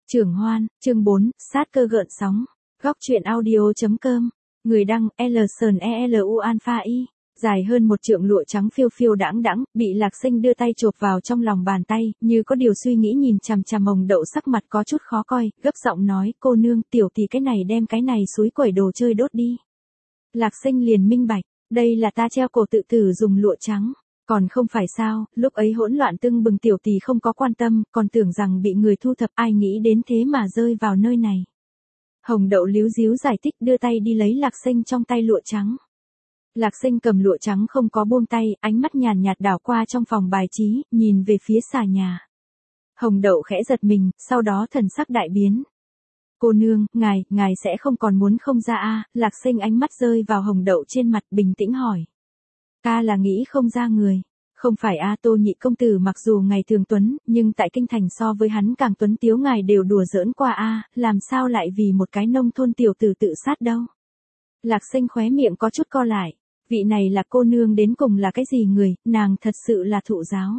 Trưởng Hoan, chương 4, sát cơ gợn sóng. Góc truyện audio.com. Người đăng LSNELU Alpha Y. Dài hơn 1 trượng lụa trắng phiêu phiêu đãng đãng, bị Lạc Sinh đưa tay chộp vào trong lòng bàn tay, như có điều suy nghĩ nhìn chằm chằm Hồng Đậu sắc mặt có chút khó coi, gấp giọng nói, cô nương, tiểu tỷ cái này đem cái này suối quẩy đồ chơi đốt đi. Lạc Sinh liền minh bạch, đây là ta treo cổ tự tử dùng lụa trắng. Còn không phải sao, lúc ấy hỗn loạn tưng bừng tiểu tỷ không có quan tâm, còn tưởng rằng bị người thu thập, ai nghĩ đến thế mà rơi vào nơi này. Hồng Đậu líu díu giải thích đưa tay đi lấy Lạc Sinh trong tay lụa trắng. Lạc Sinh cầm lụa trắng không có buông tay, ánh mắt nhàn nhạt đảo qua trong phòng bài trí, nhìn về phía xà nhà. Hồng Đậu khẽ giật mình, sau đó thần sắc đại biến. Cô nương, ngài sẽ không còn muốn không ra a? Lạc Sinh ánh mắt rơi vào Hồng Đậu trên mặt bình tĩnh hỏi. Ta là nghĩ không ra người. Không phải a, Tô nhị công tử mặc dù ngày thường tuấn, nhưng tại kinh thành so với hắn càng tuấn tiếu ngài đều đùa giỡn qua a, làm sao lại vì một cái nông thôn tiểu tử tự sát đâu. Lạc Sinh khóe miệng có chút co lại, vị này là cô nương đến cùng là cái gì người, nàng thật sự là thụ giáo.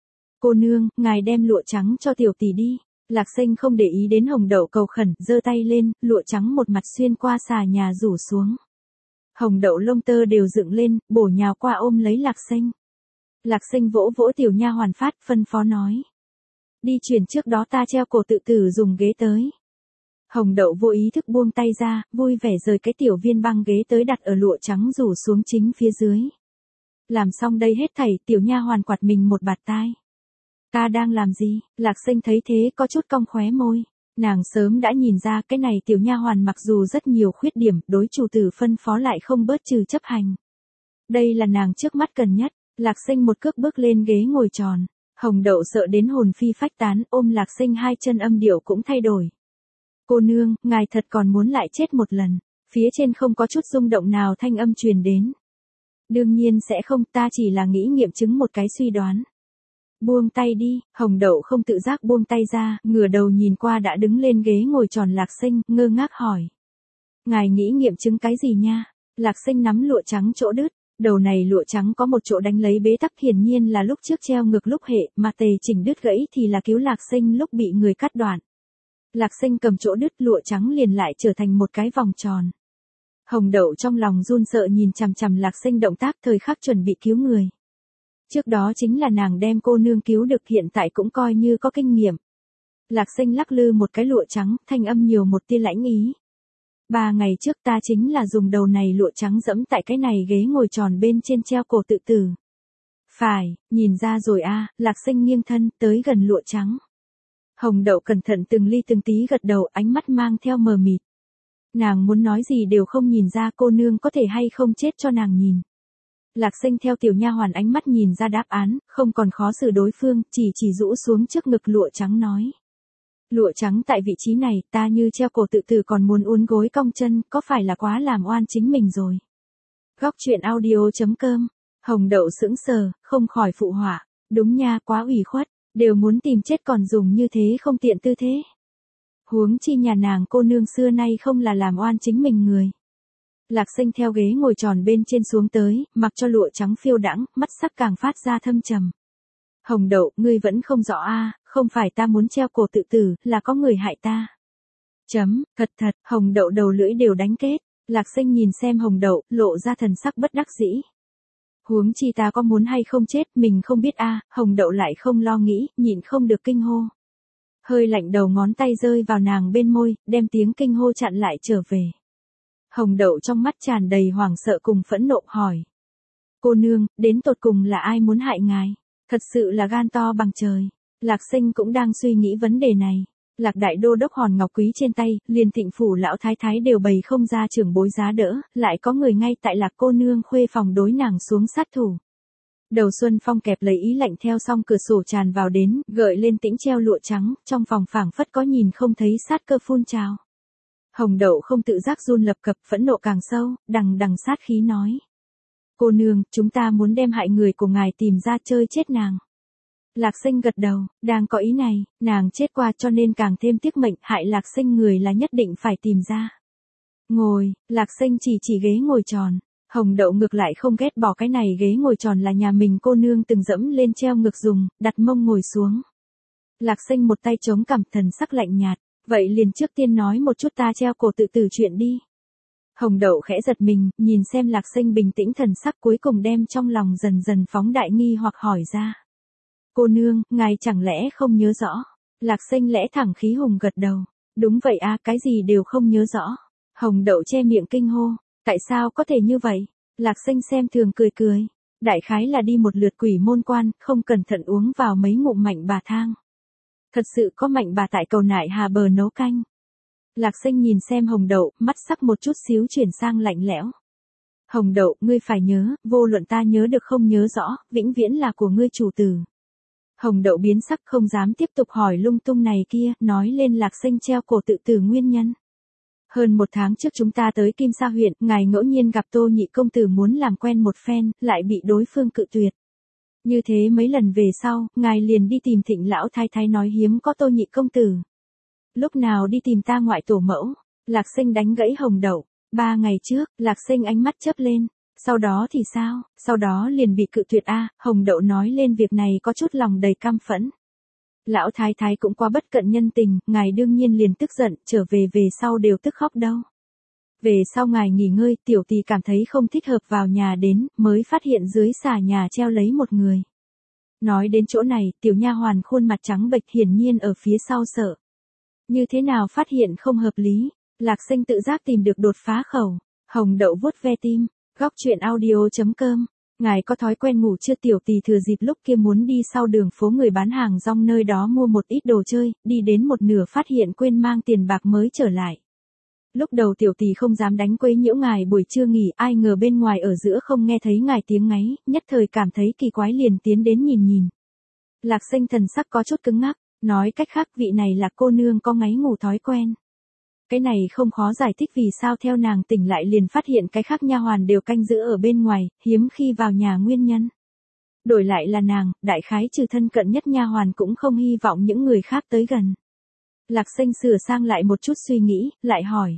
Cô nương, ngài đem lụa trắng cho tiểu tỷ đi. Lạc Sinh không để ý đến Hồng Đậu cầu khẩn, giơ tay lên, lụa trắng một mặt xuyên qua xà nhà rủ xuống. Hồng Đậu lông tơ đều dựng lên, bổ nhào qua ôm lấy Lạc Sinh. Lạc Sinh vỗ vỗ tiểu nha hoàn Phát, phân phó nói. Đi chuyển trước đó ta treo cổ tự tử dùng ghế tới. Hồng Đậu vô ý thức buông tay ra, vui vẻ rời cái tiểu viên băng ghế tới đặt ở lụa trắng rủ xuống chính phía dưới. Làm xong đây hết thảy, tiểu nha hoàn quạt mình một bạt tai. Ta đang làm gì? Lạc Sinh thấy thế có chút cong khóe môi. Nàng sớm đã nhìn ra cái này tiểu nha hoàn mặc dù rất nhiều khuyết điểm, đối chủ tử phân phó lại không bớt trừ chấp hành. Đây là nàng trước mắt cần nhất. Lạc Sinh một cước bước lên ghế ngồi tròn. Hồng Đậu sợ đến hồn phi phách tán, ôm Lạc Sinh hai chân âm điệu cũng thay đổi. Cô nương, ngài thật còn muốn lại chết một lần. Phía trên không có chút rung động nào thanh âm truyền đến. Đương nhiên sẽ không, ta chỉ là nghĩ nghiệm chứng một cái suy đoán. Buông tay đi. Hồng Đậu không tự giác buông tay ra, ngửa đầu nhìn qua đã đứng lên ghế ngồi tròn Lạc Sinh, ngơ ngác hỏi. Ngài nghĩ nghiệm chứng cái gì nha? Lạc Sinh nắm lụa trắng chỗ đứt. Đầu này lụa trắng có một chỗ đánh lấy bế tắc, hiển nhiên là lúc trước treo ngược lúc hệ, mà tề chỉnh đứt gãy thì là cứu Lạc Sinh lúc bị người cắt đoạn. Lạc Sinh cầm chỗ đứt lụa trắng liền lại trở thành một cái vòng tròn. Hồng Đậu trong lòng run sợ nhìn chằm chằm Lạc Sinh động tác thời khắc chuẩn bị cứu người. Trước đó chính là nàng đem cô nương cứu được, hiện tại cũng coi như có kinh nghiệm. Lạc Sinh lắc lư một cái lụa trắng, thanh âm nhiều một tia lãnh ý. 3 ngày trước ta chính là dùng đầu này lụa trắng dẫm tại cái này ghế ngồi tròn bên trên treo cổ tự tử. Phải, nhìn ra rồi a. Lạc Sinh nghiêng thân, tới gần lụa trắng. Hồng Đậu cẩn thận từng ly từng tí gật đầu, ánh mắt mang theo mờ mịt. Nàng muốn nói gì đều không nhìn ra cô nương có thể hay không chết cho nàng nhìn. Lạc Sinh theo tiểu nha hoàn ánh mắt nhìn ra đáp án, không còn khó xử đối phương, chỉ rũ xuống trước ngực lụa trắng nói. Lụa trắng tại vị trí này, ta như treo cổ tự tử còn muốn uốn gối cong chân, có phải là quá làm oan chính mình rồi. Góc truyện audio.com. Hồng Đậu sững sờ, không khỏi phụ họa. Đúng nha, quá ủy khuất, đều muốn tìm chết còn dùng như thế không tiện tư thế. Huống chi nhà nàng cô nương xưa nay không là làm oan chính mình người. Lạc Sinh theo ghế ngồi tròn bên trên xuống tới, mặc cho lụa trắng phiêu đãng, mắt sắc càng phát ra thâm trầm. Hồng Đậu, ngươi vẫn không rõ a, không phải ta muốn treo cổ tự tử, là có người hại ta. Thật, Hồng Đậu đầu lưỡi đều đánh kết. Lạc Sinh nhìn xem Hồng Đậu, lộ ra thần sắc bất đắc dĩ. Huống chi ta có muốn hay không chết, mình không biết a. Hồng Đậu lại không lo nghĩ, nhịn không được kinh hô. Hơi lạnh đầu ngón tay rơi vào nàng bên môi, đem tiếng kinh hô chặn lại trở về. Hồng Đậu trong mắt tràn đầy hoảng sợ cùng phẫn nộ hỏi. Cô nương, đến tột cùng là ai muốn hại ngài? Thật sự là gan to bằng trời. Lạc Sinh cũng đang suy nghĩ vấn đề này. Lạc đại đô đốc hòn ngọc quý trên tay, liền Thịnh phủ lão thái thái đều bày không ra trưởng bối giá đỡ, lại có người ngay tại Lạc cô nương khuê phòng đối nàng xuống sát thủ. Đầu Xuân Phong kẹp lấy ý lạnh theo song cửa sổ tràn vào đến, gợi lên tĩnh treo lụa trắng, trong phòng phảng phất có nhìn không thấy sát cơ phun trào. Hồng Đậu không tự giác run lập cập, phẫn nộ càng sâu, đằng sát khí nói. Cô nương, chúng ta muốn đem hại người của ngài tìm ra chơi chết nàng. Lạc Sinh gật đầu, đang có ý này, nàng chết qua cho nên càng thêm tiếc mệnh, hại Lạc Sinh người là nhất định phải tìm ra. Ngồi, Lạc Sinh chỉ ghế ngồi tròn. Hồng Đậu ngược lại không ghét bỏ cái này ghế ngồi tròn là nhà mình cô nương từng dẫm lên treo ngược dùng, đặt mông ngồi xuống. Lạc Sinh một tay chống cằm, thần sắc lạnh nhạt, Vậy liền trước tiên nói một chút ta treo cổ tự tử chuyện đi. Hồng Đậu khẽ giật mình, nhìn xem Lạc Sinh bình tĩnh thần sắc cuối cùng đem trong lòng dần dần phóng đại nghi hoặc hỏi ra. Cô nương, ngài chẳng lẽ không nhớ rõ? Lạc Sinh lẽ thẳng khí hùng gật đầu. Đúng vậy a, cái gì đều không nhớ rõ. Hồng Đậu che miệng kinh hô. Tại sao có thể như vậy? Lạc Sinh xem thường cười cười. Đại khái là đi một lượt quỷ môn quan, không cẩn thận uống vào mấy ngụm mạnh bà thang. Thật sự có mạnh bà tại cầu Nại Hà bờ nấu canh. Lạc Sinh nhìn xem Hồng Đậu, mắt sắc một chút xíu chuyển sang lạnh lẽo. Hồng Đậu, ngươi phải nhớ, vô luận ta nhớ được không nhớ rõ, vĩnh viễn là của ngươi chủ tử. Hồng Đậu biến sắc không dám tiếp tục hỏi lung tung này kia, nói lên Lạc Sinh treo cổ tự tử nguyên nhân. Hơn một tháng trước chúng ta tới Kim Sa huyện, ngài ngẫu nhiên gặp Tô Nhị công tử muốn làm quen một phen, lại bị đối phương cự tuyệt. Như thế mấy lần về sau, ngài liền đi tìm Thịnh lão thái thái nói hiếm có Tô Nhị công tử. Lúc nào đi tìm ta ngoại tổ mẫu? Lạc Sinh đánh gãy Hồng Đậu. 3 ngày trước, Lạc Sinh ánh mắt chớp lên. Sau đó thì sao? Sau đó liền bị cự tuyệt a. Hồng Đậu nói lên việc này có chút lòng đầy căm phẫn. Lão thái thái cũng quá bất cận nhân tình, ngài đương nhiên liền tức giận, trở về sau đều tức khóc đâu. Về sau ngài nghỉ ngơi, tiểu tỳ cảm thấy không thích hợp vào nhà đến, mới phát hiện dưới xà nhà treo lấy một người. Nói đến chỗ này, tiểu nha hoàn khuôn mặt trắng bệch hiển nhiên ở phía sau sợ. Như thế nào phát hiện không hợp lý? Lạc Sinh tự giác tìm được đột phá khẩu. Hồng Đậu vuốt ve tim. Góc truyện audio.com. Ngài có thói quen ngủ chưa? Tiểu tỳ thừa dịp lúc kia muốn đi sau đường phố người bán hàng rong nơi đó mua một ít đồ chơi, đi đến một nửa phát hiện quên mang tiền bạc mới trở lại. Lúc đầu tiểu tỳ không dám đánh quấy nhiễu ngài buổi trưa nghỉ, ai ngờ bên ngoài ở giữa không nghe thấy ngài tiếng ngáy, nhất thời cảm thấy kỳ quái liền tiến đến nhìn. Lạc Sinh thần sắc có chút cứng ngắc, nói cách khác vị này là cô nương có ngáy ngủ thói quen. Cái này không khó giải thích vì sao theo nàng tỉnh lại liền phát hiện cái khác nha hoàn đều canh giữ ở bên ngoài, hiếm khi vào nhà nguyên nhân. Đổi lại là nàng, đại khái trừ thân cận nhất nha hoàn cũng không hy vọng những người khác tới gần. Lạc Sinh sửa sang lại một chút suy nghĩ, lại hỏi.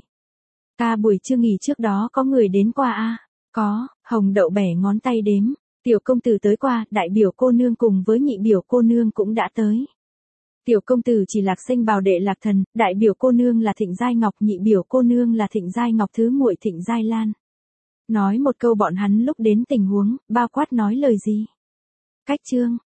Ta buổi trưa nghỉ trước đó có người đến qua a? Có. Hồng Đậu bẻ ngón tay đếm. Tiểu công tử tới qua, đại biểu cô nương cùng với nhị biểu cô nương cũng đã tới. Tiểu công tử chỉ Lạc Sinh bảo đệ Lạc Thần, đại biểu cô nương là Thịnh Giai Ngọc, nhị biểu cô nương là Thịnh Giai Ngọc thứ muội Thịnh Giai Lan. Nói một câu bọn hắn lúc đến tình huống, bao quát nói lời gì. Cách chương.